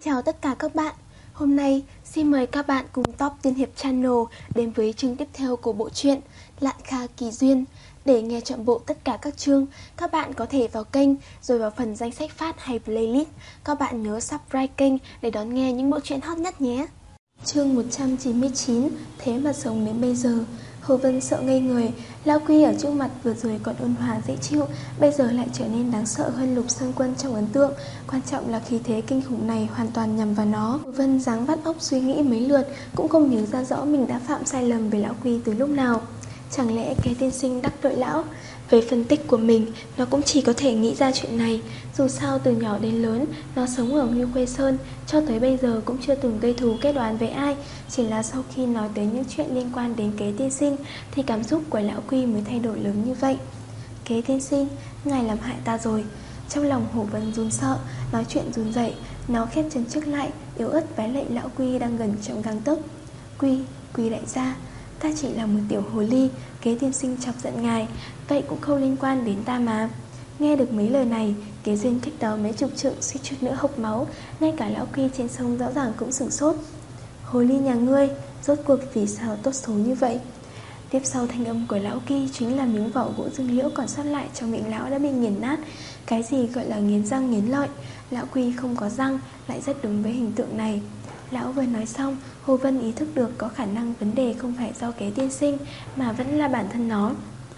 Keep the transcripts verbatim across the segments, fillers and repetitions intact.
Chào tất cả các bạn. Hôm nay xin mời các bạn cùng Top Tiên Hiệp Channel đến với chương tiếp theo của bộ truyện Lạn Kha Kỳ Duyên. Để nghe trọn bộ tất cả các chương, các bạn có thể vào kênh rồi vào phần danh sách phát hay playlist. Các bạn nhớ subscribe kênh để đón nghe những bộ truyện hot nhất nhé. Chương một trăm chín mươi chín. Thế mà sống đến bây giờ. Hồ Vân sợ ngây người. Lão Quy ở trước mặt vừa rồi còn ôn hòa dễ chịu, bây giờ lại trở nên đáng sợ hơn Lục Sơn Quân trong ấn tượng. Quan trọng là khí thế kinh khủng này hoàn toàn nhằm vào nó. Hồ Vân giáng vắt óc suy nghĩ mấy lượt, cũng không nhớ ra rõ mình đã phạm sai lầm với Lão Quy từ lúc nào. Chẳng lẽ Kế tiên sinh đắc tội lão? Về phân tích của mình, nó cũng chỉ có thể nghĩ ra chuyện này. Dù sao từ nhỏ đến lớn, nó sống ở Ngưu Quê Sơn, cho tới bây giờ cũng chưa từng gây thù kết đoán với ai. Chỉ là sau khi nói tới những chuyện liên quan đến Kế tiên sinh, thì cảm xúc của Lão Quy mới thay đổi lớn như vậy. Kế tiên sinh, ngài làm hại ta rồi. Trong lòng Hổ Vân run sợ, nói chuyện run rẩy. Nó khép chân trước lại, yếu ớt vái lạy Lão Quy đang gần trong gang tấc. Quy, Quy đại gia, ta chỉ là một tiểu hồ ly. Kế tiên sinh chọc giận ngài, vậy cũng không liên quan đến ta mà. Nghe được mấy lời này, Kế Duyên cách đó mấy chục trượng suýt chút nữa hộc máu. Ngay cả Lão Quy trên sông rõ ràng cũng sửng sốt. Hồ ly nhà ngươi, rốt cuộc vì sao tốt số như vậy? Tiếp sau thanh âm của Lão Quy chính là miếng vỏ gỗ dương liễu còn sót lại trong miệng lão đã bị nghiền nát. Cái gì gọi là nghiến răng nghiến lợi? Lão Quy không có răng, lại rất đúng với hình tượng này. Lão vừa nói xong, Hồ Vân ý thức được có khả năng vấn đề không phải do Kế tiên sinh, mà vẫn là bản thân nó.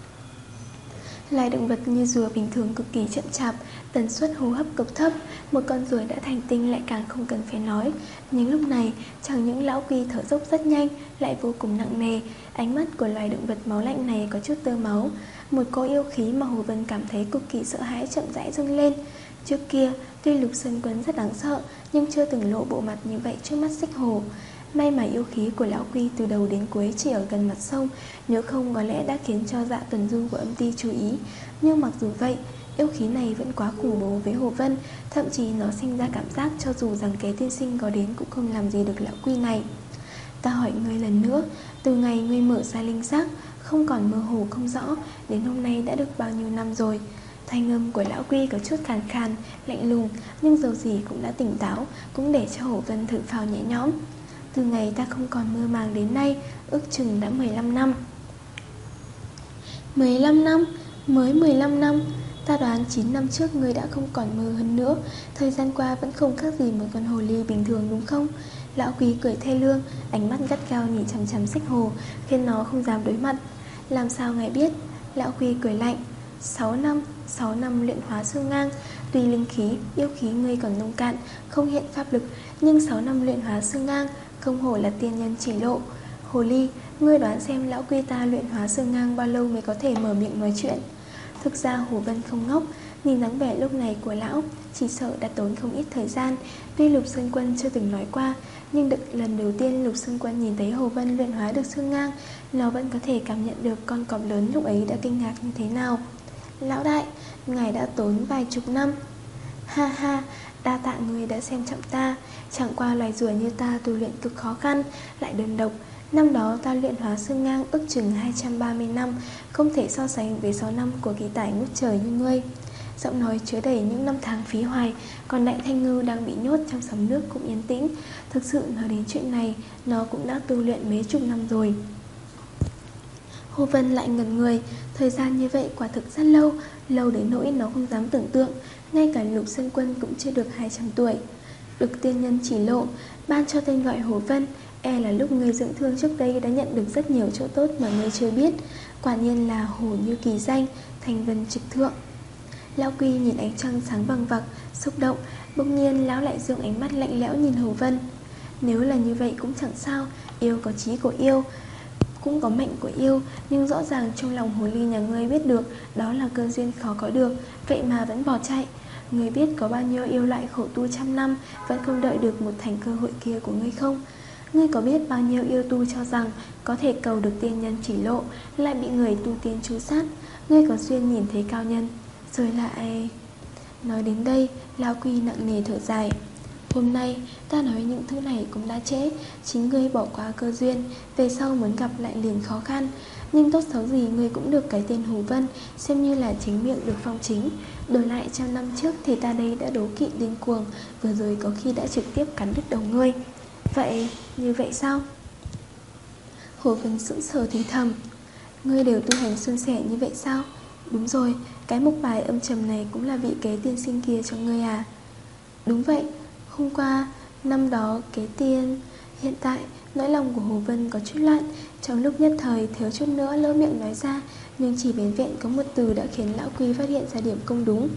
Loài động vật như rùa bình thường cực kỳ chậm chạp, tần suất hô hấp cực thấp. Một con ruồi đã thành tinh lại càng không cần phải nói. Nhưng lúc này, chẳng những Lão Quy thở dốc rất nhanh, lại vô cùng nặng nề. Ánh mắt của loài động vật máu lạnh này có chút tơ máu. Một cỗ yêu khí mà Hồ Vân cảm thấy cực kỳ sợ hãi chậm rãi dâng lên. Trước kia, tuy Lục Sơn Quân rất đáng sợ, nhưng chưa từng lộ bộ mặt như vậy trước mắt Xích Hồ. May mà yêu khí của Lão Quy từ đầu đến cuối chỉ ở gần mặt sông, nếu không có lẽ đã khiến cho Dạ Tuần Du của âm ty chú ý. Nhưng mặc dù vậy, yêu khí này vẫn quá khủng bố với Hồ Vân, thậm chí nó sinh ra cảm giác cho dù rằng Kế tiên sinh có đến cũng không làm gì được Lão Quy này. Ta hỏi ngươi lần nữa, từ ngày ngươi mở ra linh giác, không còn mơ hồ không rõ, đến hôm nay đã được bao nhiêu năm rồi? Thanh âm của Lão Quy có chút khàn khàn, lạnh lùng, nhưng dầu gì cũng đã tỉnh táo, cũng để cho Hồ Vân thở phào nhẹ nhõm. Từ ngày ta không còn mơ màng đến nay, ước chừng đã mười lăm năm. Mười lăm năm? Mới mười lăm năm? Ta đoán chín năm trước ngươi đã không còn mơ hơn nữa. Thời gian qua vẫn không khác gì một con hồ ly bình thường đúng không? Lão Quý cười thê lương, ánh mắt gắt gao nhìn chằm chằm Xích Hồ, khiến nó không dám đối mặt. Làm sao ngài biết? Lão Quý cười lạnh. Sáu năm, sáu năm luyện hóa xương ngang. Tuy linh khí, yêu khí ngươi còn nông cạn, không hiện pháp lực, nhưng sáu năm luyện hóa xương ngang, không hổ là tiên nhân chỉ lộ. Hồ ly, ngươi đoán xem Lão Quy ta luyện hóa xương ngang bao lâu mới có thể mở miệng nói chuyện? Thực ra Hồ Vân không ngốc, nhìn dáng vẻ lúc này của lão, chỉ sợ đã tốn không ít thời gian. Tuy Lục Sơn Quân chưa từng nói qua, nhưng được lần đầu tiên Lục Sơn Quân nhìn thấy Hồ Vân luyện hóa được xương ngang, nó vẫn có thể cảm nhận được con cọp lớn lúc ấy đã kinh ngạc như thế nào. Lão đại, ngài đã tốn vài chục năm. Ha ha, đa tạ người đã xem trọng ta. Chẳng qua loài rùa như ta tu luyện cực khó khăn, lại đơn độc. Năm đó ta luyện hóa xương ngang ước chừng hai trăm ba mươi năm, không thể so sánh với sáu năm của kỳ tài ngút trời như ngươi. Giọng nói chứa đầy những năm tháng phí hoài. Còn Đại Thanh Ngư đang bị nhốt trong sóng nước cũng yên tĩnh. Thực sự nói đến chuyện này, nó cũng đã tu luyện mấy chục năm rồi. Hồ Vân lại ngẩn người. Thời gian như vậy quả thực rất lâu, lâu đến nỗi nó không dám tưởng tượng. Ngay cả Lục Sơn Quân cũng chưa được hai trăm tuổi. Được tiên nhân chỉ lộ, ban cho tên gọi Hồ Vân. E là lúc người dưỡng thương trước đây đã nhận được rất nhiều chỗ tốt mà ngươi chưa biết. Quả nhiên là hồ như kỳ danh, thành vân trực thượng. Lão Quy nhìn ánh trăng sáng vằng vặc, xúc động. Bỗng nhiên lão lại dương ánh mắt lạnh lẽo nhìn Hồ Vân. Nếu là như vậy cũng chẳng sao, yêu có trí của yêu, cũng có mệnh của yêu. Nhưng rõ ràng trong lòng hồ ly nhà ngươi biết được đó là cơ duyên khó có được, vậy mà vẫn bỏ chạy. Ngươi biết có bao nhiêu yêu lại khổ tu trăm năm vẫn không đợi được một thành cơ hội kia của ngươi không? Ngươi có biết bao nhiêu yêu tu cho rằng có thể cầu được tiên nhân chỉ lộ, lại bị người tu tiên chú sát. Ngươi có duyên nhìn thấy cao nhân, rồi lại... Nói đến đây, Lão Quy nặng nề thở dài. Hôm nay ta nói những thứ này cũng đã trễ. Chính ngươi bỏ qua cơ duyên, về sau muốn gặp lại liền khó khăn. Nhưng tốt xấu gì ngươi cũng được cái tên Hồ Vân, xem như là chính miệng được phong chính. Đổi lại trăm năm trước thì ta đây đã đố kỵ điên cuồng, vừa rồi có khi đã trực tiếp cắn đứt đầu ngươi. Vậy, như vậy sao? Hồ Vân sững sờ thì thầm. Ngươi đều tu hành suôn sẻ như vậy sao? Đúng rồi, cái mộc bài âm trầm này cũng là vị kế tiên sinh kia cho ngươi à? Đúng vậy, hôm qua, năm đó kế tiên. Hiện tại, nỗi lòng của Hồ Vân có chút loạn. Trong lúc nhất thời thiếu chút nữa lỡ miệng nói ra, nhưng chỉ vẻn vẹn có một từ đã khiến lão Quy phát hiện ra điểm không đúng.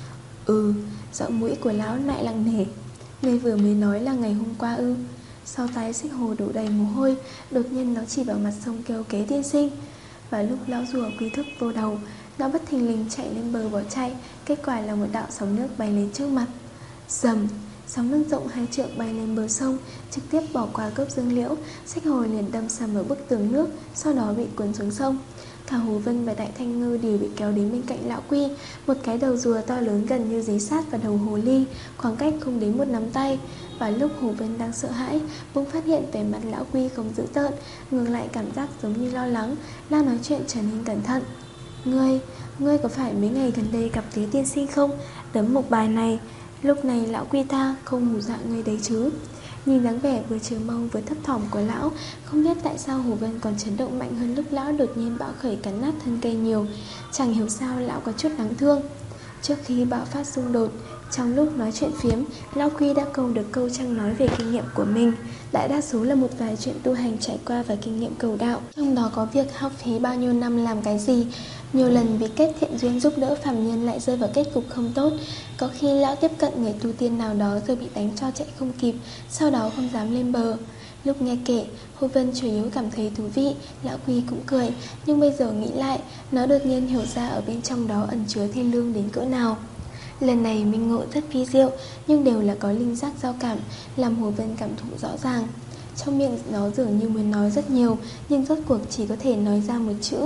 Ừ, giọng mũi của lão lại lặng nề. Ngươi vừa mới nói là ngày hôm qua ư? Sau tái Xích Hồ đổ đầy mồ hôi, đột nhiên nó chỉ vào mặt sông kêu kế tiên sinh. Và lúc lão rùa quy thức vô đầu, nó bất thình lình chạy lên bờ bỏ chạy. Kết quả là một đạo sóng nước bay lên trước mặt. Dầm, sóng nước rộng hai trượng bay lên bờ sông, trực tiếp bỏ qua gốc dương liễu. Xích Hồ liền đâm sầm ở bức tường nước, sau đó bị cuốn xuống sông. Cả Hồ Vân và Đại Thanh Ngư đều bị kéo đến bên cạnh lão Quy. Một cái đầu rùa to lớn gần như dí sát vào đầu hồ ly, khoảng cách không đến một nắm tay. Và lúc Hồ Vân đang sợ hãi, bỗng phát hiện vẻ mặt lão Quy không dữ tợn, ngược lại cảm giác giống như lo lắng, lao nói chuyện trở nên cẩn thận. Ngươi, ngươi có phải mấy ngày gần đây gặp Tế tiên sinh không? Tấm mộc bài này, lúc này lão Quy ta không hù dọa ngươi đấy chứ? Nhìn dáng vẻ vừa chờ mong vừa thấp thỏm của lão, không biết tại sao Hồ Vân còn chấn động mạnh hơn lúc lão đột nhiên bạo khởi cắn nát thân cây nhiều. Chẳng hiểu sao lão có chút đáng thương. Trước khi bạo phát xung đột, trong lúc nói chuyện phiếm, lão Quy đã câu được câu trăng nói về kinh nghiệm của mình. Đại đa số là một vài chuyện tu hành trải qua và kinh nghiệm cầu đạo, trong đó có việc học phí bao nhiêu năm làm cái gì. Nhiều lần vì kết thiện duyên giúp đỡ phàm nhân lại rơi vào kết cục không tốt. Có khi lão tiếp cận người tu tiên nào đó rồi bị đánh cho chạy không kịp, sau đó không dám lên bờ. Lúc nghe kể, Hồ Vân chủ yếu cảm thấy thú vị, lão Quy cũng cười. Nhưng bây giờ nghĩ lại, nó đột nhiên hiểu ra ở bên trong đó ẩn chứa thiên lương đến cỡ nào. Lần này minh ngộ rất vi diệu, nhưng đều là có linh giác giao cảm, làm Hồ Vân cảm thụ rõ ràng. Trong miệng nó dường như muốn nói rất nhiều, nhưng rốt cuộc chỉ có thể nói ra một chữ.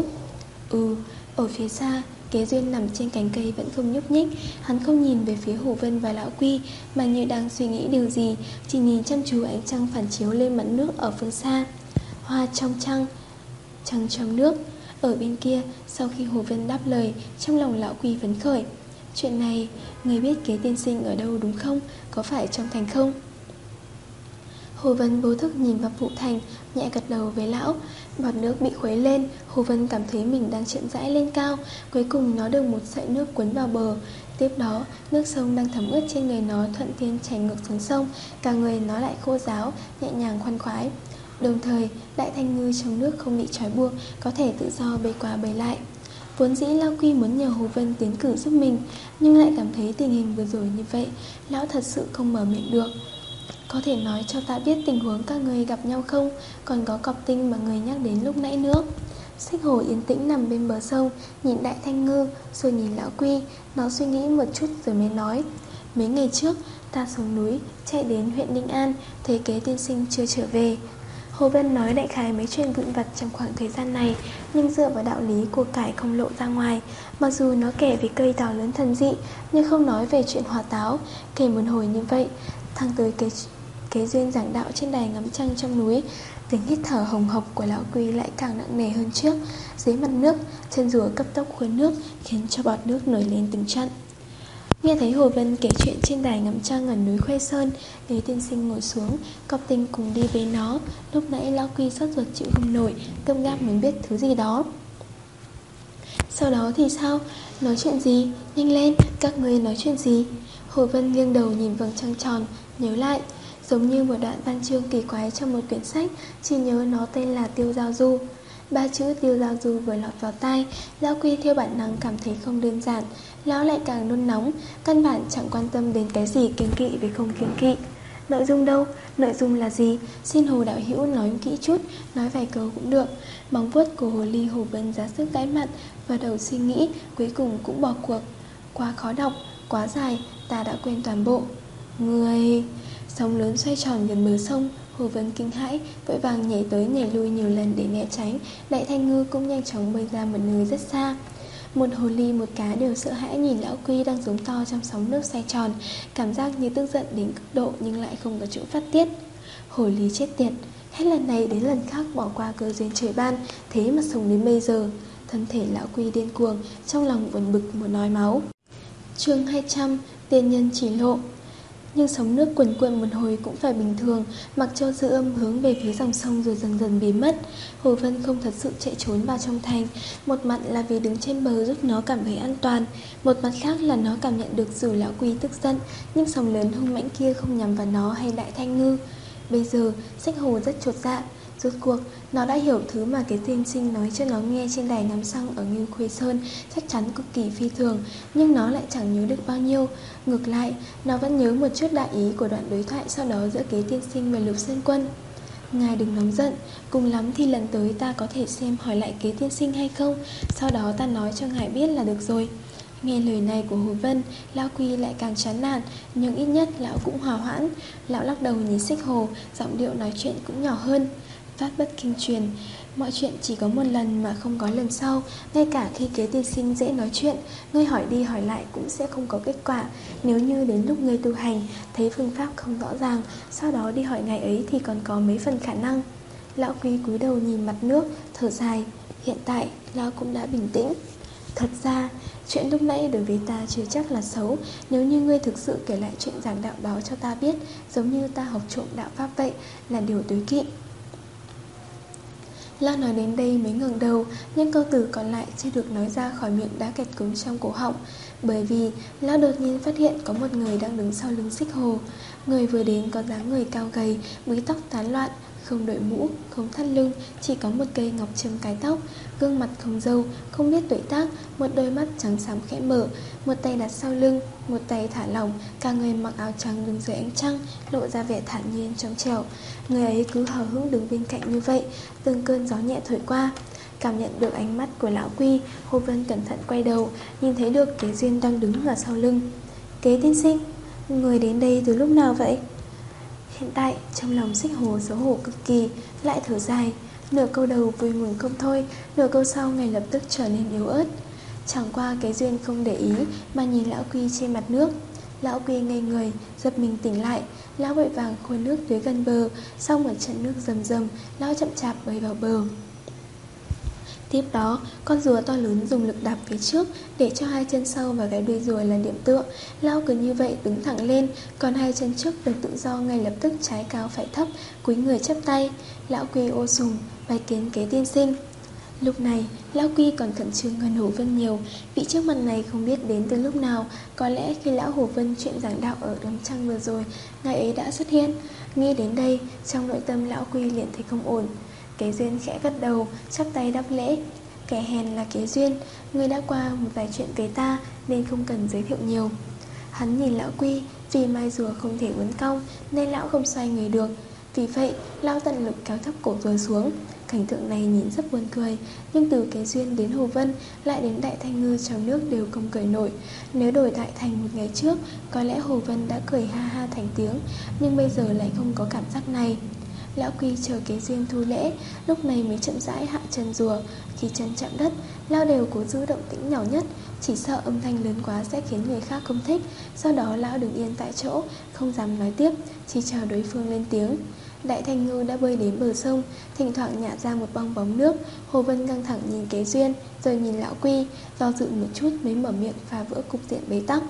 Ừ. Ở phía xa, Kế Duyên nằm trên cành cây vẫn không nhúc nhích. Hắn không nhìn về phía Hồ Vân và lão Quy, mà như đang suy nghĩ điều gì, chỉ nhìn chăm chú ánh trăng phản chiếu lên mặt nước ở phương xa. Hoa trong trăng, trăng trong nước. Ở bên kia, sau khi Hồ Vân đáp lời, trong lòng lão Quy phấn khởi. Chuyện này, người biết Kế tiên sinh ở đâu đúng không? Có phải trong thành không? Hồ Vân vô thức nhìn vào Phụ Thành, nhẹ gật đầu với lão. Bọt nước bị khuấy lên, Hồ Vân cảm thấy mình đang chậm rãi lên cao. Cuối cùng nó được một sợi nước cuốn vào bờ. Tiếp đó, nước sông đang thấm ướt trên người nó thuận thiên chảy ngược xuống sông. Cả người nó lại khô ráo, nhẹ nhàng khoan khoái. Đồng thời, Đại Thanh Ngư trong nước không bị trói buộc, có thể tự do bơi qua bơi lại. Vốn dĩ lão Quy muốn nhờ Hồ Vân tiến cử giúp mình, nhưng lại cảm thấy tình hình vừa rồi như vậy, lão thật sự không mở miệng được. Có thể nói cho ta biết tình huống các người gặp nhau không? Còn có cọc tinh mà người nhắc đến lúc nãy nữa. Xích Hồ yên tĩnh nằm bên bờ sông, nhìn Đại Thanh Ngư, rồi nhìn lão Quy. Nó suy nghĩ một chút rồi mới nói. Mấy ngày trước, ta xuống núi, chạy đến huyện Ninh An, thấy Kế tiên sinh chưa trở về. Hồ Vân nói đại khái mấy chuyện vụn vặt trong khoảng thời gian này, nhưng dựa vào đạo lý của cải không lộ ra ngoài. Mặc dù nó kể về cây táo lớn thần dị, nhưng không nói về chuyện hỏa táo. Kể một hồi như vậy, thăng tới cái Kế Duyên giảng đạo trên đài ngắm trăng trong núi, tiếng hít thở hồng hộc của lão Quy lại càng nặng nề hơn trước. Dưới mặt nước, chân rùa cấp tốc khuấy nước, khiến cho bọt nước nổi lên từng trận. Nghe thấy Hồ Vân kể chuyện trên đài ngắm trăng ở núi Khuê Sơn, Kế tiên sinh ngồi xuống, Cọp Tinh cùng đi với nó. Lúc nãy lão Quy sốt ruột chịu không nổi, câm gáp muốn biết thứ gì đó. Sau đó thì sao? Nói chuyện gì? Nhanh lên, các ngươi nói chuyện gì? Hồ Vân nghiêng đầu nhìn vầng trăng tròn, nhớ lại. Giống như một đoạn văn chương kỳ quái trong một quyển sách, chỉ nhớ nó tên là Tiêu Giao Du. Ba chữ Tiêu Giao Du vừa lọt vào tai, lão Quy theo bản năng cảm thấy không đơn giản. Lão lại càng nôn nóng, căn bản chẳng quan tâm đến cái gì kiêng kỵ với không kiêng kỵ. Nội dung đâu? Nội dung là gì? Xin Hồ đạo hữu nói kỹ chút, nói vài câu cũng được. Móng vuốt của hồ ly Hồ Vân ra sức gãi mặt, và đầu suy nghĩ, cuối cùng cũng bỏ cuộc. Quá khó đọc, quá dài, ta đã quên toàn bộ. Người... Sóng lớn xoay tròn gần bờ sông, Hồ Vân kinh hãi, vội vàng nhảy tới nhảy lui nhiều lần để né tránh. Đại Thanh Ngư cũng nhanh chóng bơi ra một nơi rất xa. Một hồ ly một cá đều sợ hãi nhìn lão Quy đang giống to trong sóng nước xoay tròn, cảm giác như tức giận đến cực độ nhưng lại không có chỗ phát tiết. Hồ ly chết tiệt, hết lần này đến lần khác bỏ qua cơ duyên trời ban, thế mà sống đến bây giờ. Thân thể lão Quy điên cuồng, trong lòng buồn bực muốn nói máu. Chương hai trăm, tiên nhân chỉ lộ. Nhưng sóng nước cuồn cuộn một hồi cũng phải bình thường, mặc cho dư âm hướng về phía dòng sông rồi dần dần biến mất. Hồ Vân không thật sự chạy trốn vào trong thành, một mặt là vì đứng trên bờ giúp nó cảm thấy an toàn, một mặt khác là nó cảm nhận được dù lão Quy tức giận, nhưng sóng lớn hung mãnh kia không nhắm vào nó hay Đại Thanh Ngư. Bây giờ, Xích Hồ rất chột dạ. Rốt cuộc, nó đã hiểu thứ mà cái tiên sinh nói cho nó nghe trên đài ngắm xăng ở Ngưu Khuê Sơn chắc chắn cực kỳ phi thường, nhưng nó lại chẳng nhớ được bao nhiêu. Ngược lại, nó vẫn nhớ một chút đại ý của đoạn đối thoại sau đó giữa Kế tiên sinh và Lục Sơn Quân. Ngài đừng nóng giận, cùng lắm thì lần tới ta có thể xem hỏi lại Kế tiên sinh hay không, sau đó ta nói cho ngài biết là được rồi. Nghe lời này của Hồ Vân, lão Quy lại càng chán nản, nhưng ít nhất lão cũng hòa hoãn. Lão lắc đầu nhìn Xích Hồ, giọng điệu nói chuyện cũng nhỏ hơn. Pháp bất kinh truyền, mọi chuyện chỉ có một lần mà không có lần sau. Ngay cả khi Kế tiên sinh dễ nói chuyện, ngươi hỏi đi hỏi lại cũng sẽ không có kết quả. Nếu như đến lúc ngươi tu hành thấy phương pháp không rõ ràng, sau đó đi hỏi ngài ấy thì còn có mấy phần khả năng. Lão Quy cúi đầu nhìn mặt nước, thở dài. Hiện tại lão cũng đã bình tĩnh. Thật ra, chuyện lúc nãy đối với ta chưa chắc là xấu. Nếu như ngươi thực sự kể lại chuyện giảng đạo đó cho ta biết, giống như ta học trộm đạo pháp vậy, là điều tối kỵ. Lão nói đến đây mới ngẩng đầu, nhưng câu từ còn lại chưa được nói ra khỏi miệng đã kẹt cứng trong cổ họng. Bởi vì lão đột nhiên phát hiện có một người đang đứng sau lưng Xích Hồ. Người vừa đến có dáng người cao gầy, búi tóc tán loạn, không đội mũ, không thắt lưng, chỉ có một cây ngọc châm cái tóc, gương mặt không râu, không biết tuổi tác, một đôi mắt trắng xám khẽ mở, một tay đặt sau lưng, một tay thả lỏng, cả người mặc áo trắng đứng dưới ánh trăng, lộ ra vẻ thản nhiên trong trẻo. Người ấy cứ hờ hững đứng bên cạnh như vậy, từng cơn gió nhẹ thổi qua. Cảm nhận được ánh mắt của lão Quy, Hồ Vân cẩn thận quay đầu, nhìn thấy được Kế Duyên đang đứng ở sau lưng. Kế tiên sinh, người đến đây từ lúc nào vậy? Hiện tại trong lòng Xích Hồ xấu hổ cực kỳ, lại thở dài. Nửa câu đầu vui mừng không thôi, nửa câu sau ngay lập tức trở nên yếu ớt. Chẳng qua Kế Duyên không để ý mà nhìn lão Quy trên mặt nước. Lão Quy ngây người, giật mình tỉnh lại. Lão vội vàng khôi nước tới gần bờ. Sau một trận nước rầm rầm, lão chậm chạp bơi vào bờ. Tiếp đó, con rùa to lớn dùng lực đạp phía trước để cho hai chân sau và cái đuôi rùa là điểm tựa. Lão cứ như vậy đứng thẳng lên, còn hai chân trước được tự do ngay lập tức trái cao phải thấp, cúi người chắp tay. Lão Quy ô sùng, bái kiến Kế tiên sinh. Lúc này, lão Quy còn khẩn trương hơn Hồ Vân nhiều. Vị trước mặt này không biết đến từ lúc nào. Có lẽ khi lão Hồ Vân chuyện giảng đạo ở đống trăng vừa rồi, ngài ấy đã xuất hiện. Nghĩ đến đây, trong nội tâm lão Quy liền thấy không ổn. Kế Duyên khẽ gật đầu, chắp tay đáp lễ. Kẻ hèn là Kế Duyên, người đã qua một vài chuyện với ta nên không cần giới thiệu nhiều. Hắn nhìn lão Quy, vì mai rùa không thể uốn cong nên lão không xoay người được. Vì vậy, lão tận lực kéo thấp cổ rùa xuống. Cảnh tượng này nhìn rất buồn cười, nhưng từ Kế Duyên đến Hồ Vân lại đến Đại Thanh Ngư trong nước đều không cười nổi. Nếu đổi lại thành một ngày trước, có lẽ Hồ Vân đã cười ha ha thành tiếng, nhưng bây giờ lại không có cảm giác này. Lão Quy chờ Kế Duyên thu lễ, lúc này mới chậm rãi hạ chân rùa. Khi chân chạm đất, lão đều cố giữ động tĩnh nhỏ nhất, chỉ sợ âm thanh lớn quá sẽ khiến người khác không thích. Sau đó lão đứng yên tại chỗ, không dám nói tiếp, chỉ chờ đối phương lên tiếng. Đại Thanh Ngư đã bơi đến bờ sông, thỉnh thoảng nhả ra một bong bóng nước. Hồ Vân căng thẳng nhìn Kế Duyên, rồi nhìn lão Quy, do dự một chút mới mở miệng phá vỡ cục diện bế tắc.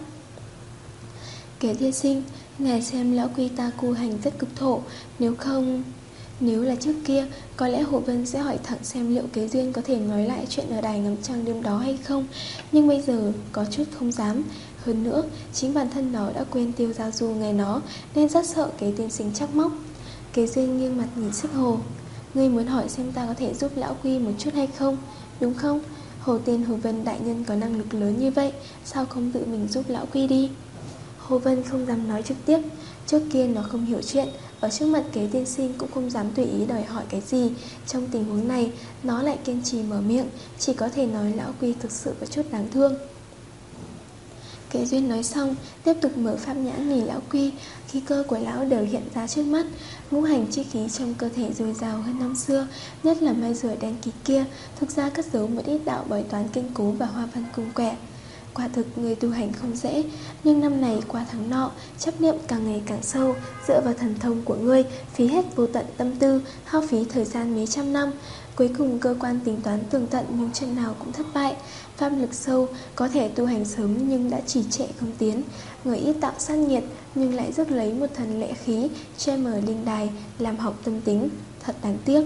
Kế tiên sinh, ngài xem lão Quy ta cu hành rất cực thổ, nếu không... Nếu là trước kia, có lẽ Hồ Vân sẽ hỏi thẳng xem liệu Kế Duyên có thể nói lại chuyện ở đài ngắm trăng đêm đó hay không. Nhưng bây giờ có chút không dám. Hơn nữa, chính bản thân nó đã quên tiêu giao du ngày nó, nên rất sợ Kế tiên sinh trách móc. Kế Duyên nghiêng mặt nhìn Xích Hồ. Ngươi muốn hỏi xem ta có thể giúp lão Quy một chút hay không, đúng không? Hồ tên Hồ Vân đại nhân có năng lực lớn như vậy, sao không tự mình giúp lão Quy đi? Hồ Vân không dám nói trực tiếp. Trước kia nó không hiểu chuyện, ở trước mặt Kế tiên sinh cũng không dám tùy ý đòi hỏi cái gì. Trong tình huống này, nó lại kiên trì mở miệng, chỉ có thể nói lão Quy thực sự có chút đáng thương. Kế Duyên nói xong, tiếp tục mở pháp nhãn nhìn lão Quy. Khí cơ của lão đều hiện ra trước mắt. Ngũ hành chi khí trong cơ thể dồi dào hơn năm xưa, nhất là mai rùa đen kịt kia, thực ra cất giấu một ít đạo bói toán kinh cố và hoa văn cung quẻ. Quả thực người tu hành không dễ, nhưng năm này qua tháng nọ, chấp niệm càng ngày càng sâu, dựa vào thần thông của ngươi, phí hết vô tận tâm tư, hao phí thời gian mấy trăm năm. Cuối cùng cơ quan tính toán tường tận nhưng chân nào cũng thất bại. Pháp lực sâu, có thể tu hành sớm nhưng đã trì trệ không tiến. Người ít tạo sát nhiệt nhưng lại rước lấy một thần lệ khí, che mờ linh đài, làm hỏng tâm tính. Thật đáng tiếc.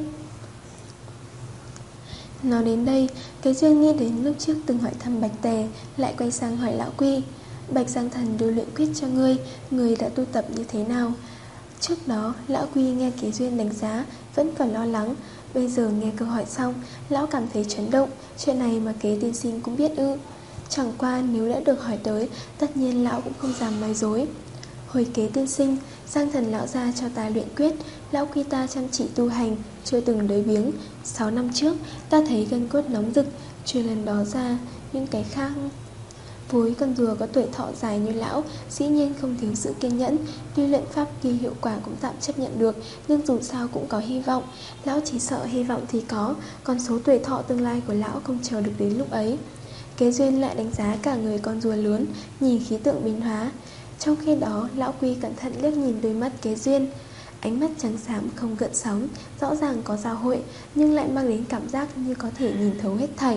Nói đến đây, Cái Duyên nghĩ đến lúc trước từng hỏi thăm Bạch Tề, lại quay sang hỏi lão Quy. Bạch Giang Thần đưa luyện quyết cho ngươi, ngươi đã tu tập như thế nào? Trước đó, lão Quy nghe Kế Duyên đánh giá, vẫn còn lo lắng. Bây giờ nghe câu hỏi xong, lão cảm thấy chấn động. Chuyện này mà Kế tiên sinh cũng biết ư? Chẳng qua nếu đã được hỏi tới, tất nhiên lão cũng không dám nói dối. Hồi Kế tiên sinh, Giang Thần lão gia cho ta luyện quyết. Lão Quy ta chăm chỉ tu hành, chưa từng lười biếng. Sáu năm trước, ta thấy gân cốt nóng rực, trừ lần đó ra, những cái khác. Với con rùa có tuổi thọ dài như lão, dĩ nhiên không thiếu sự kiên nhẫn. Tuy luyện pháp kỳ hiệu quả cũng tạm chấp nhận được, nhưng dù sao cũng có hy vọng. Lão chỉ sợ hy vọng thì có, còn số tuổi thọ tương lai của lão không chờ được đến lúc ấy. Kế Duyên lại đánh giá cả người con rùa lớn, nhìn khí tượng biến hóa. Trong khi đó, lão Quy cẩn thận liếc nhìn đôi mắt Kế Duyên. Ánh mắt trắng xám không gợn sóng, rõ ràng có giao hội, nhưng lại mang đến cảm giác như có thể nhìn thấu hết thảy.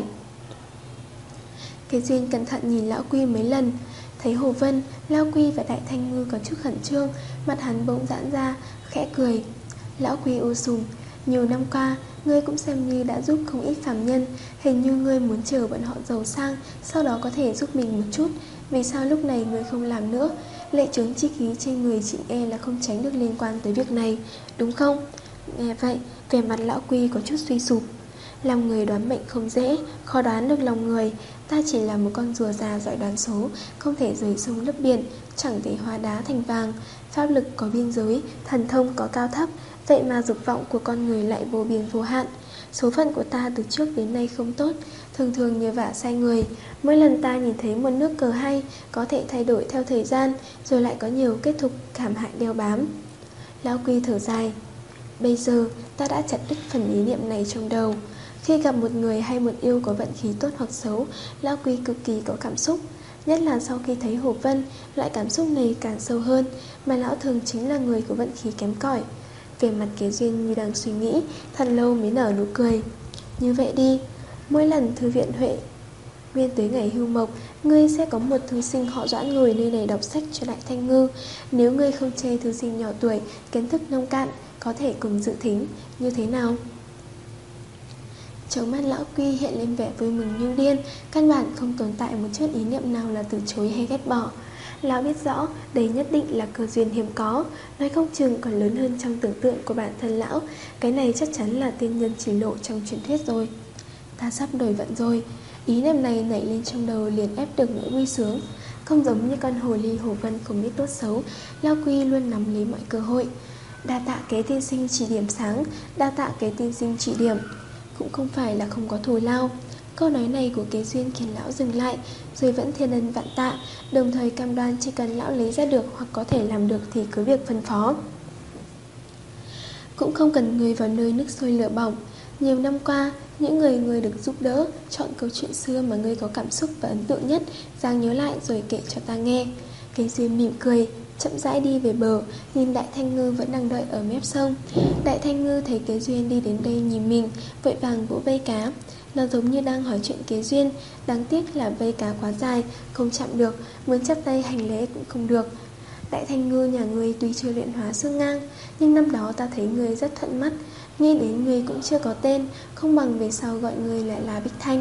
Kế Duyên cẩn thận nhìn lão Quy mấy lần. Thấy Hồ Vân, lão Quy và Đại Thanh Ngư có chút khẩn trương, mặt hắn bỗng giãn ra, khẽ cười. Lão Quy ô sùng, nhiều năm qua, ngươi cũng xem như đã giúp không ít phàm nhân. Hình như ngươi muốn chờ bọn họ giàu sang, sau đó có thể giúp mình một chút. Vì sao lúc này ngươi không làm nữa? Lệ chướng chi khí trên người chị e là không tránh được liên quan tới việc này, đúng không? Nghe vậy, vẻ mặt lão Quy có chút suy sụp. Làm người đoán mệnh không dễ, khó đoán được lòng người. Ta chỉ là một con rùa già giỏi đoán số, không thể rời sông lấp biển, chẳng thể hóa đá thành vàng. Pháp lực có biên giới, thần thông có cao thấp, vậy mà dục vọng của con người lại vô biên vô hạn. Số phận của ta từ trước đến nay không tốt, thường thường nhờ vả sai người. Mỗi lần ta nhìn thấy một nước cờ hay, có thể thay đổi theo thời gian, rồi lại có nhiều kết thúc cảm hại đeo bám. Lão Quy thở dài. Bây giờ ta đã chặt đứt phần ý niệm này trong đầu. Khi gặp một người hay một yêu có vận khí tốt hoặc xấu, lão Quy cực kỳ có cảm xúc. Nhất là sau khi thấy Hồ Vân, loại cảm xúc này càng sâu hơn, mà lão thường chính là người có vận khí kém cỏi. Về mặt Kế Duyên như đang suy nghĩ, thật lâu mới nở nụ cười. Như vậy đi, mỗi lần thư viện Huệ Nguyên tới ngày hưu mộc, ngươi sẽ có một thư sinh họ Doãn ngồi nơi này đọc sách cho Đại Thanh Ngư. Nếu ngươi không chê thư sinh nhỏ tuổi, kiến thức nông cạn, có thể cùng dự thính, như thế nào? Trong mắt lão Quy hiện lên vẻ vui mừng như điên, căn bản không tồn tại một chút ý niệm nào là từ chối hay ghét bỏ. Lão biết rõ đây nhất định là cơ duyên hiếm có, nói không chừng còn lớn hơn trong tưởng tượng của bản thân lão. Cái này chắc chắn là tiên nhân chỉ lộ trong truyền thuyết rồi. Ta sắp đổi vận rồi. Ý niệm này nảy lên trong đầu liền ép được nỗi vui sướng. Không giống như con hồ ly Hồ Vân không biết tốt xấu, lão Quy luôn nắm lấy mọi cơ hội. Đa tạ Kế tiên sinh chỉ điểm sáng, đa tạ Kế tiên sinh chỉ điểm. Cũng không phải là không có thù lao. Câu nói này của Kế Duyên khiến lão dừng lại, rồi vẫn thiên ân vạn tạ, đồng thời cam đoan chỉ cần lão lấy ra được hoặc có thể làm được thì cứ việc phân phó. Cũng không cần người vào nơi nước sôi lửa bỏng. Nhiều năm qua, những người người được giúp đỡ, chọn câu chuyện xưa mà ngươi có cảm xúc và ấn tượng nhất, giang nhớ lại rồi kể cho ta nghe. Kế Duyên mỉm cười, chậm rãi đi về bờ, nhìn Đại Thanh Ngư vẫn đang đợi ở mép sông. Đại Thanh Ngư thấy Kế Duyên đi đến đây nhìn mình, vội vàng vỗ vây cá. Nó giống như đang hỏi chuyện Kế Duyên, đáng tiếc là vây cá quá dài, không chạm được, muốn chắp tay hành lễ cũng không được. Đại Thanh Ngư nhà ngươi tuy chưa luyện hóa xương ngang, nhưng năm đó ta thấy ngươi rất thuận mắt, nghĩ đến ngươi cũng chưa có tên, không bằng về sau gọi ngươi lại là Bích Thanh.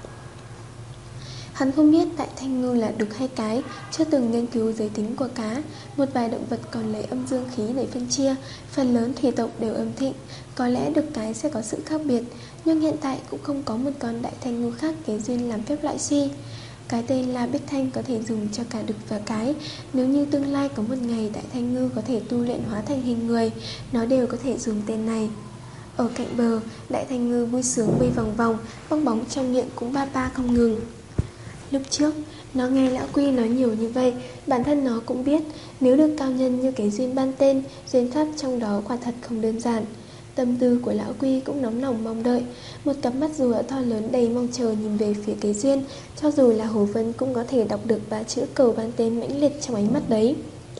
Hắn không biết Đại Thanh Ngư là đực hay cái, chưa từng nghiên cứu giới tính của cá. Một vài động vật còn lấy âm dương khí để phân chia, phần lớn thủy tộc đều âm thịnh. Có lẽ đực cái sẽ có sự khác biệt, nhưng hiện tại cũng không có một con Đại Thanh Ngư khác Kế Duyên làm phép loại suy. Cái tên là Bích Thanh có thể dùng cho cả đực và cái. Nếu như tương lai có một ngày Đại Thanh Ngư có thể tu luyện hóa thành hình người, nó đều có thể dùng tên này. Ở cạnh bờ, Đại Thanh Ngư vui sướng bay vòng vòng, bong bóng trong miệng cũng ba ba không ngừng. Lúc trước, Nó nghe lão Quy nói nhiều như vậy, bản thân nó cũng biết nếu được cao nhân như cái duyên ban tên, duyên pháp trong đó quả thật không đơn giản. Tâm tư của lão Quy cũng nóng lòng mong đợi, một cặp mắt rùa to lớn đầy mong chờ nhìn về phía cái duyên, cho dù là Hồ Vân cũng có thể đọc được ba chữ cầu ban tên mãnh liệt trong ánh mắt đấy.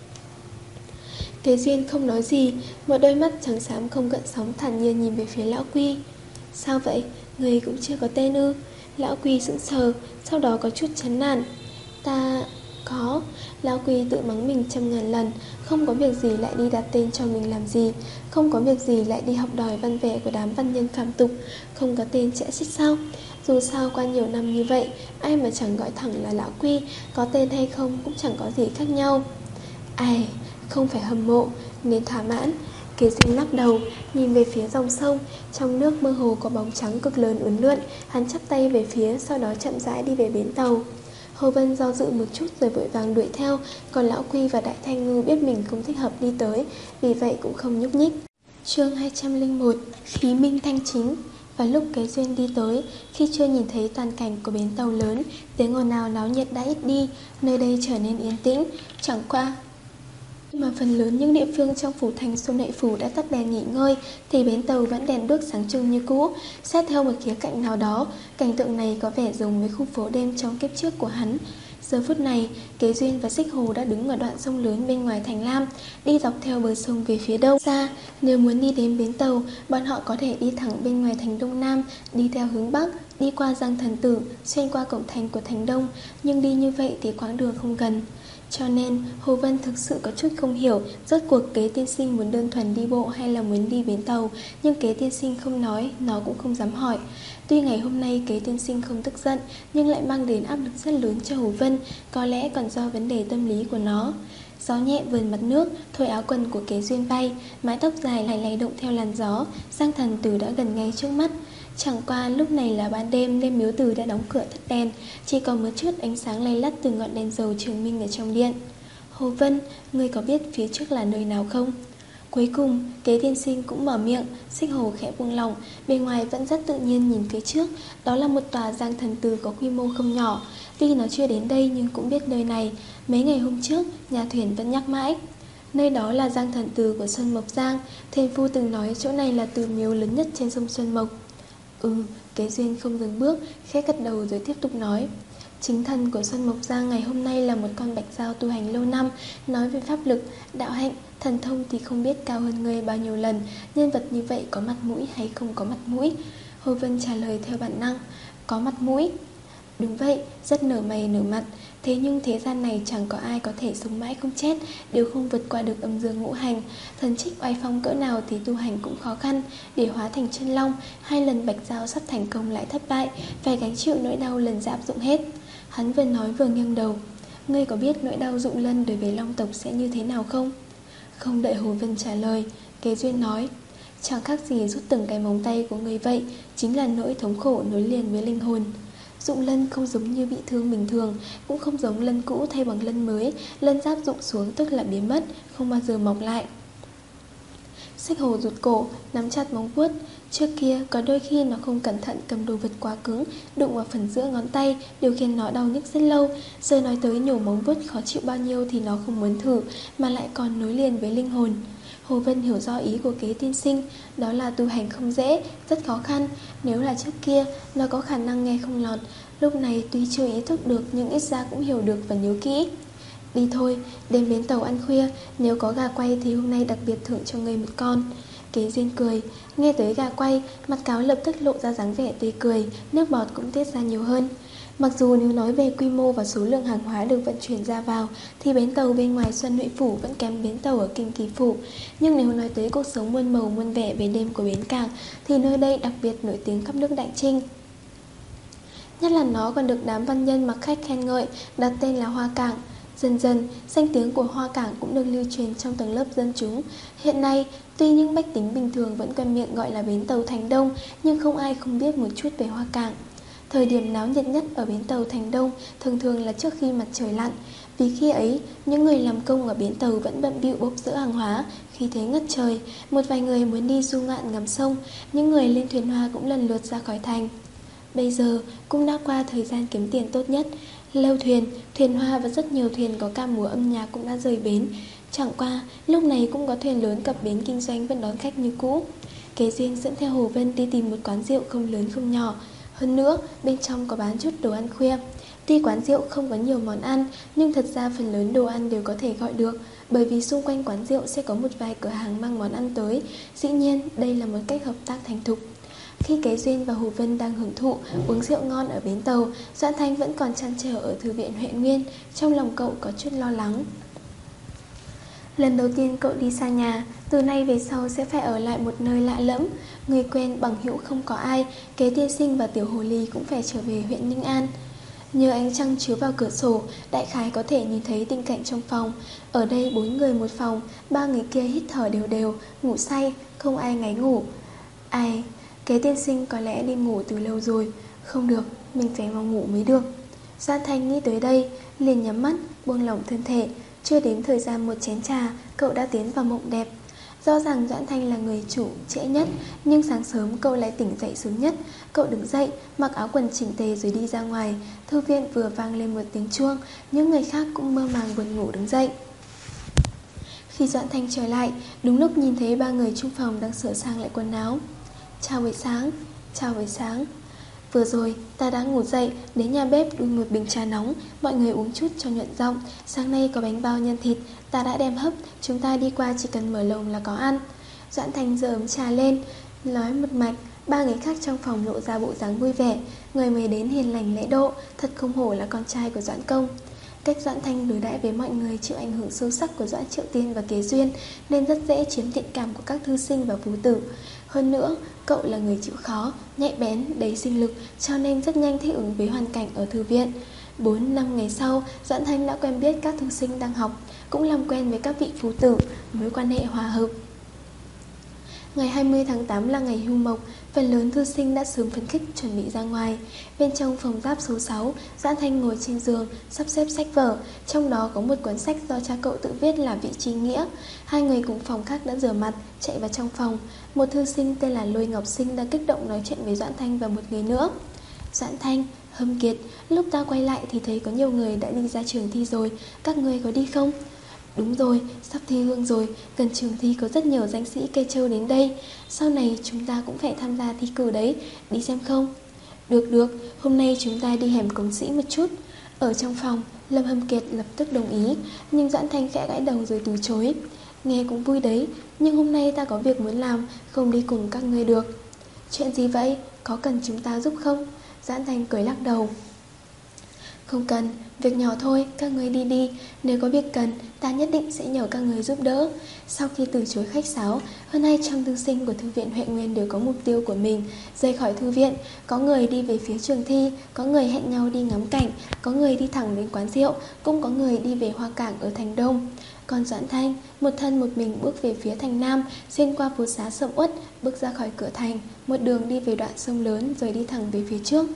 Cái duyên không nói gì, một đôi mắt trắng xám không gợn sóng thản nhiên nhìn về phía lão Quy. Sao vậy, người cũng chưa có tên ư? Lão Quy sững sờ, sau đó có chút chán nản. Ta... có. Lão Quy tự mắng mình trăm ngàn lần, không có việc gì lại đi đặt tên cho mình làm gì, không có việc gì lại đi học đòi văn vẻ của đám văn nhân phàm tục, không có tên sẽ xích sao. Dù sao qua nhiều năm như vậy, ai mà chẳng gọi thẳng là lão Quy, có tên hay không cũng chẳng có gì khác nhau. Ai, không phải hâm mộ, nên thỏa mãn. Kế duyên lắc đầu, nhìn về phía dòng sông, trong nước mơ hồ có bóng trắng cực lớn uốn lượn. Hắn chắp tay về phía, sau đó chậm rãi đi về bến tàu. Hồ Vân do dự một chút rồi vội vàng đuổi theo, còn lão Quy và Đại Thanh Ngư biết mình không thích hợp đi tới, vì vậy cũng không nhúc nhích. Chương hai trăm lẻ một, khí minh thanh chính. Và lúc Kế duyên đi tới, khi chưa nhìn thấy toàn cảnh của bến tàu lớn, tiếng ồn ào náo nhiệt đã ít đi, nơi đây trở nên yên tĩnh. Chẳng qua mà phần lớn những địa phương trong phủ thành Xuân Huệ Phủ đã tắt đèn nghỉ ngơi, thì bến tàu vẫn đèn đuốc sáng trưng như cũ. Xét theo một khía cạnh nào đó, cảnh tượng này có vẻ giống với khu phố đêm trong kiếp trước của hắn. Giờ phút này, Kế duyên và Xích Hồ đã đứng ở đoạn sông lớn bên ngoài thành Lam, đi dọc theo bờ sông về phía đông xa. Nếu muốn đi đến bến tàu, bọn họ có thể đi thẳng bên ngoài thành Đông Nam, đi theo hướng Bắc, đi qua Giang Thần Tử, xuyên qua cổng thành của thành Đông, nhưng đi như vậy thì quãng đường không gần. Cho nên Hồ Vân thực sự có chút không hiểu rốt cuộc Kế tiên sinh muốn đơn thuần đi bộ hay là muốn đi bến tàu. Nhưng Kế tiên sinh không nói, nó cũng không dám hỏi. Tuy ngày hôm nay Kế tiên sinh không tức giận, nhưng lại mang đến áp lực rất lớn cho Hồ Vân, có lẽ còn do vấn đề tâm lý của nó. Gió nhẹ vườn mặt nước, thổi áo quần của Kế duyên bay, mái tóc dài lại lay động theo làn gió. Giang Thần Tử đã gần ngay trước mắt. Chẳng qua lúc này là ban đêm nên miếu tử đã đóng cửa tắt đèn, chỉ còn một chút ánh sáng lay lắt từ ngọn đèn dầu trường minh ở trong điện. Hồ Vân, ngươi có biết phía trước là nơi nào không? Cuối cùng, Kế tiên sinh cũng mở miệng. Xích Hồ khẽ buông lỏng, bên ngoài vẫn rất tự nhiên nhìn phía trước. Đó là một tòa Giang Thần Tử có quy mô không nhỏ. Tuy nó chưa đến đây nhưng cũng biết nơi này. Mấy ngày hôm trước, nhà thuyền vẫn nhắc mãi. Nơi đó là Giang Thần Tử của Xuân Mộc Giang. Thuyền phu từng nói chỗ này là từ miếu lớn nhất trên sông Xuân Mộc. Ừ, Kế duyên không dừng bước, khẽ gật đầu rồi tiếp tục nói. Chính thần của Xuân Mộc Giang ngày hôm nay là một con bạch dao tu hành lâu năm. Nói về pháp lực, đạo hạnh, thần thông thì không biết cao hơn người bao nhiêu lần. Nhân vật như vậy có mặt mũi hay không có mặt mũi? Hồ Vân trả lời theo bản năng. Có mặt mũi. Đúng vậy, rất nở mày nở mặt. Thế nhưng thế gian này chẳng có ai có thể sống mãi không chết, đều không vượt qua được âm dương ngũ hành. Thần trích oai phong cỡ nào thì tu hành cũng khó khăn. Để hóa thành chân long, hai lần bạch dao sắp thành công lại thất bại, phải gánh chịu nỗi đau lần dạp dụng hết. Hắn vừa nói vừa nghiêng đầu. Ngươi có biết nỗi đau dụng lân đối với long tộc sẽ như thế nào không? Không đợi Hồ Vân trả lời, Kế duyên nói. Chẳng khác gì rút từng cái móng tay của người vậy, chính là nỗi thống khổ nối liền với linh hồn. Dụng lân không giống như bị thương bình thường, cũng không giống lân cũ thay bằng lân mới. Lân giáp rụng xuống tức là biến mất, không bao giờ mọc lại. Xích Hồ rụt cổ, nắm chặt móng vuốt. Trước kia có đôi khi nó không cẩn thận cầm đồ vật quá cứng, đụng vào phần giữa ngón tay, điều khiến nó đau nhức rất lâu. Giờ nói tới nhổ móng vuốt khó chịu bao nhiêu thì nó không muốn thử, mà lại còn nối liền với linh hồn. Hồ Vân hiểu rõ ý của Kế tiên sinh, đó là tu hành không dễ, rất khó khăn. Nếu là trước kia, nó có khả năng nghe không lọt. Lúc này tuy chưa ý thức được nhưng ít ra cũng hiểu được và nhớ kỹ. Đi thôi, đêm bến tàu ăn khuya, nếu có gà quay thì hôm nay đặc biệt thưởng cho người một con. Kế duyên cười, nghe tới gà quay, mặt cáo lập tức lộ ra dáng vẻ tươi cười, nước bọt cũng tiết ra nhiều hơn. Mặc dù nếu nói về quy mô và số lượng hàng hóa được vận chuyển ra vào thì bến tàu bên ngoài Xuân Huệ Phủ vẫn kém bến tàu ở Kinh Kỳ Phủ. Nhưng nếu nói tới cuộc sống muôn màu muôn vẻ về đêm của bến cảng thì nơi đây đặc biệt nổi tiếng khắp nước Đại Trinh. Nhất là nó còn được đám văn nhân mặc khách khen ngợi, đặt tên là Hoa Cảng. Dần dần, danh tiếng của Hoa Cảng cũng được lưu truyền trong tầng lớp dân chúng. Hiện nay, tuy những bách tính bình thường vẫn quen miệng gọi là bến tàu Thành Đông, nhưng không ai không biết một chút về Hoa Cảng. Thời điểm náo nhiệt nhất ở bến tàu Thành Đông thường thường là trước khi mặt trời lặn. Vì khi ấy, những người làm công ở bến tàu vẫn bận bịu bốc dỡ hàng hóa. Khi thế ngất trời, một vài người muốn đi du ngạn ngắm sông, những người lên thuyền hoa cũng lần lượt ra khỏi thành. Bây giờ cũng đã qua thời gian kiếm tiền tốt nhất. Lâu thuyền, thuyền hoa và rất nhiều thuyền có ca múa âm nhạc cũng đã rời bến. Chẳng qua, lúc này cũng có thuyền lớn cập bến kinh doanh vẫn đón khách như cũ. Kế Duyên dẫn theo Hồ Vân đi tìm một quán rượu không lớn không nhỏ. Hơn nữa, bên trong có bán chút đồ ăn khuya. Tuy quán rượu không có nhiều món ăn, nhưng thật ra phần lớn đồ ăn đều có thể gọi được, bởi vì xung quanh quán rượu sẽ có một vài cửa hàng mang món ăn tới. Dĩ nhiên, đây là một cách hợp tác thành thục. Khi Kế Duyên và Hồ Vân đang hưởng thụ uống rượu ngon ở bến tàu, Doãn Thanh vẫn còn trăn trở ở thư viện Huệ Nguyên. Trong lòng cậu có chút lo lắng. Lần đầu tiên cậu đi xa nhà, từ nay về sau sẽ phải ở lại một nơi lạ lẫm. Người quen bằng hữu không có ai, Kế tiên sinh và Tiểu Hồ Ly cũng phải trở về huyện Ninh An. Nhờ ánh trăng chiếu vào cửa sổ, đại khái có thể nhìn thấy tình cảnh trong phòng. Ở đây bốn người một phòng, ba người kia hít thở đều đều, ngủ say, không ai ngáy ngủ. Ai, Kế tiên sinh có lẽ đi ngủ từ lâu rồi. Không được, mình phải vào ngủ mới được. Doãn Thanh nghĩ tới đây, liền nhắm mắt, buông lỏng thân thể. Chưa đến thời gian một chén trà, cậu đã tiến vào mộng đẹp. Rõ ràng Doãn Thanh là người chủ trễ nhất, nhưng sáng sớm cậu lại tỉnh dậy sớm nhất. Cậu đứng dậy, mặc áo quần chỉnh tề rồi đi ra ngoài. Thư viện vừa vang lên một tiếng chuông, những người khác cũng mơ màng buồn ngủ đứng dậy. Khi Doãn Thanh trở lại, đúng lúc nhìn thấy ba người chung phòng đang sửa sang lại quần áo. Chào buổi sáng, chào buổi sáng. Vừa rồi, ta đã ngủ dậy, đến nhà bếp đun một bình trà nóng, mọi người uống chút cho nhuận giọng. Sáng nay có bánh bao nhân thịt, ta đã đem hấp, chúng ta đi qua chỉ cần mở lồng là có ăn. Doãn Thanh giơ ấm trà lên, nói một mạch. Ba người khác trong phòng lộ ra bộ dáng vui vẻ. Người mới đến hiền lành lễ độ, thật không hổ là con trai của Doãn Công. Cách Doãn Thanh đối đãi với mọi người chịu ảnh hưởng sâu sắc của Doãn Triệu Tiên và Kế Duyên, nên rất dễ chiếm thiện cảm của các thư sinh và phú tử. Hơn nữa, cậu là người chịu khó, nhạy bén, đầy sinh lực, cho nên rất nhanh thích ứng với hoàn cảnh ở thư viện. Bốn năm ngày sau, Doãn Thanh đã quen biết các thư sinh đang học, cũng làm quen với các vị phú tử, mối quan hệ hòa hợp. Ngày hai mươi tháng tám là ngày hưu mộc, phần lớn thư sinh đã sớm phấn khích chuẩn bị ra ngoài. Bên trong phòng giáp số sáu, Doãn Thanh ngồi trên giường, sắp xếp sách vở. Trong đó có một cuốn sách do cha cậu tự viết là Vị Trí Nghĩa. Hai người cùng phòng khác đã rửa mặt, chạy vào trong phòng. Một thư sinh tên là Lôi Ngọc Sinh đã kích động nói chuyện với Doãn Thanh và một người nữa. Doãn Thanh, Hâm Kiệt, lúc ta quay lại thì thấy có nhiều người đã đi ra trường thi rồi, các ngươi có đi không? Đúng rồi, sắp thi hương rồi, gần trường thi có rất nhiều danh sĩ cây trâu đến đây. Sau này chúng ta cũng phải tham gia thi cử đấy, đi xem không? Được được, hôm nay chúng ta đi hẻm Cống Sĩ một chút. Ở trong phòng, Lâm Hâm Kiệt lập tức đồng ý, nhưng Doãn Thanh khẽ gãi đầu rồi từ chối. Nghe cũng vui đấy, nhưng hôm nay ta có việc muốn làm, không đi cùng các ngươi được. Chuyện gì vậy? Có cần chúng ta giúp không? Doãn Thanh cười lắc đầu. Không cần, việc nhỏ thôi, các người đi đi. Nếu có việc cần, ta nhất định sẽ nhờ các người giúp đỡ. Sau khi từ chối khách sáo, hơn hai trăm thư sinh của thư viện Huệ Nguyên đều có mục tiêu của mình, rời khỏi thư viện. Có người đi về phía trường thi, có người hẹn nhau đi ngắm cảnh, có người đi thẳng đến quán rượu, cũng có người đi về hoa cảng ở thành Đông. Còn Doãn Thanh, một thân một mình bước về phía thành Nam, xuyên qua phố xá sầm uất, bước ra khỏi cửa thành, một đường đi về đoạn sông lớn rồi đi thẳng về phía trước.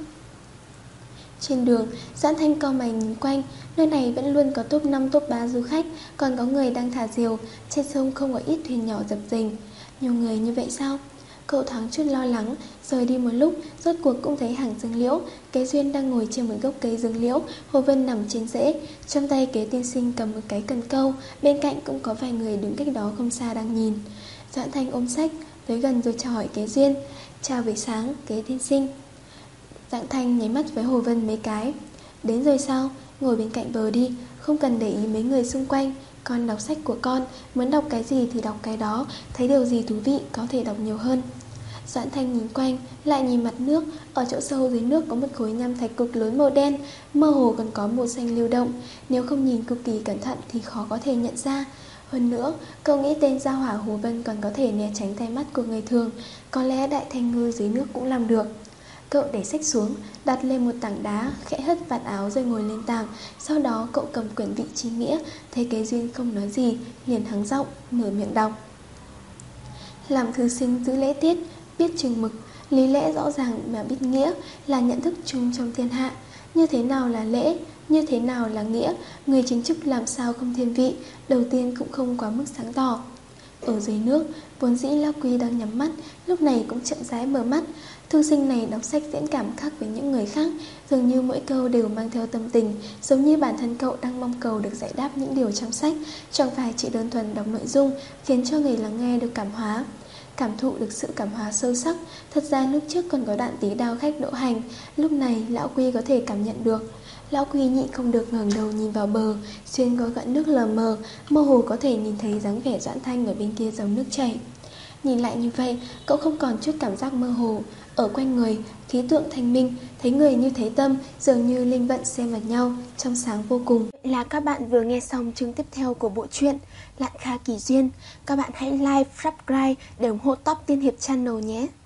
Trên đường, Doãn Thanh cau mày nhìn quanh, nơi này vẫn luôn có top năm top ba du khách, còn có người đang thả diều, trên sông không có ít thuyền nhỏ dập dềnh. Nhiều người như vậy sao? Cậu thoáng chút lo lắng, rời đi một lúc, rốt cuộc cũng thấy hàng dương liễu. Kế Duyên đang ngồi trên một gốc cây dương liễu, Hồ Vân nằm trên rễ, trong tay Kế tiên sinh cầm một cái cần câu, bên cạnh cũng có vài người đứng cách đó không xa đang nhìn. Doãn Thanh ôm sách, tới gần rồi chào hỏi Kế Duyên. Chào buổi sáng, Kế tiên sinh. Doãn Thanh nháy mắt với Hồ Vân mấy cái. Đến rồi sao? Ngồi bên cạnh bờ đi, không cần để ý mấy người xung quanh. Con đọc sách của con, muốn đọc cái gì thì đọc cái đó, thấy điều gì thú vị có thể đọc nhiều hơn. Doãn Thanh nhìn quanh, lại nhìn mặt nước. Ở chỗ sâu dưới nước có một khối nham thạch cực lớn màu đen, mơ hồ còn có màu xanh lưu động. Nếu không nhìn cực kỳ cẩn thận thì khó có thể nhận ra. Hơn nữa, cậu nghĩ tên gia hỏa Hồ Vân còn có thể né tránh tay mắt của người thường. Có lẽ đại thanh ngư dưới nước cũng làm được. Cậu để sách xuống, đặt lên một tảng đá, khẽ hất vạt áo rồi ngồi lên tảng. Sau đó cậu cầm quyển Vị Trí Nghĩa, thấy Kế Duyên không nói gì, liền hắng giọng, mở miệng đọc. Làm thư sinh giữ lễ tiết, biết chừng mực, lý lẽ rõ ràng mà biết nghĩa là nhận thức chung trong thiên hạ. Như thế nào là lễ, như thế nào là nghĩa, người chính trực làm sao không thiên vị, đầu tiên cũng không quá mức sáng tỏ. Ở dưới nước, vốn dĩ Lão Quy đang nhắm mắt, lúc này cũng chậm rãi mở mắt. Thư sinh này đọc sách diễn cảm khác với những người khác, dường như mỗi câu đều mang theo tâm tình, giống như bản thân cậu đang mong cầu được giải đáp những điều trong sách, chẳng phải chỉ đơn thuần đọc nội dung, khiến cho người lắng nghe được cảm hóa. Cảm thụ được sự cảm hóa sâu sắc. Thật ra lúc trước còn có đoạn tí đao khách đỗ hành, lúc này Lão Quy có thể cảm nhận được. Lão Quy nhịn không được ngẩng đầu nhìn vào bờ, xuyên qua gợn nước lờ mờ, mơ hồ có thể nhìn thấy dáng vẻ Doãn Thanh ở bên kia dòng nước chảy. Nhìn lại như vậy, cậu không còn chút cảm giác mơ hồ. Ở quanh người, khí tượng thanh minh, thấy người như thấy tâm, dường như linh vận xen vào nhau, trong sáng vô cùng. Vậy là các bạn vừa nghe xong chương tiếp theo của bộ truyện Lạn Kha Kỳ Duyên. Các bạn hãy like, subscribe để ủng hộ Top Tiên Hiệp Channel nhé.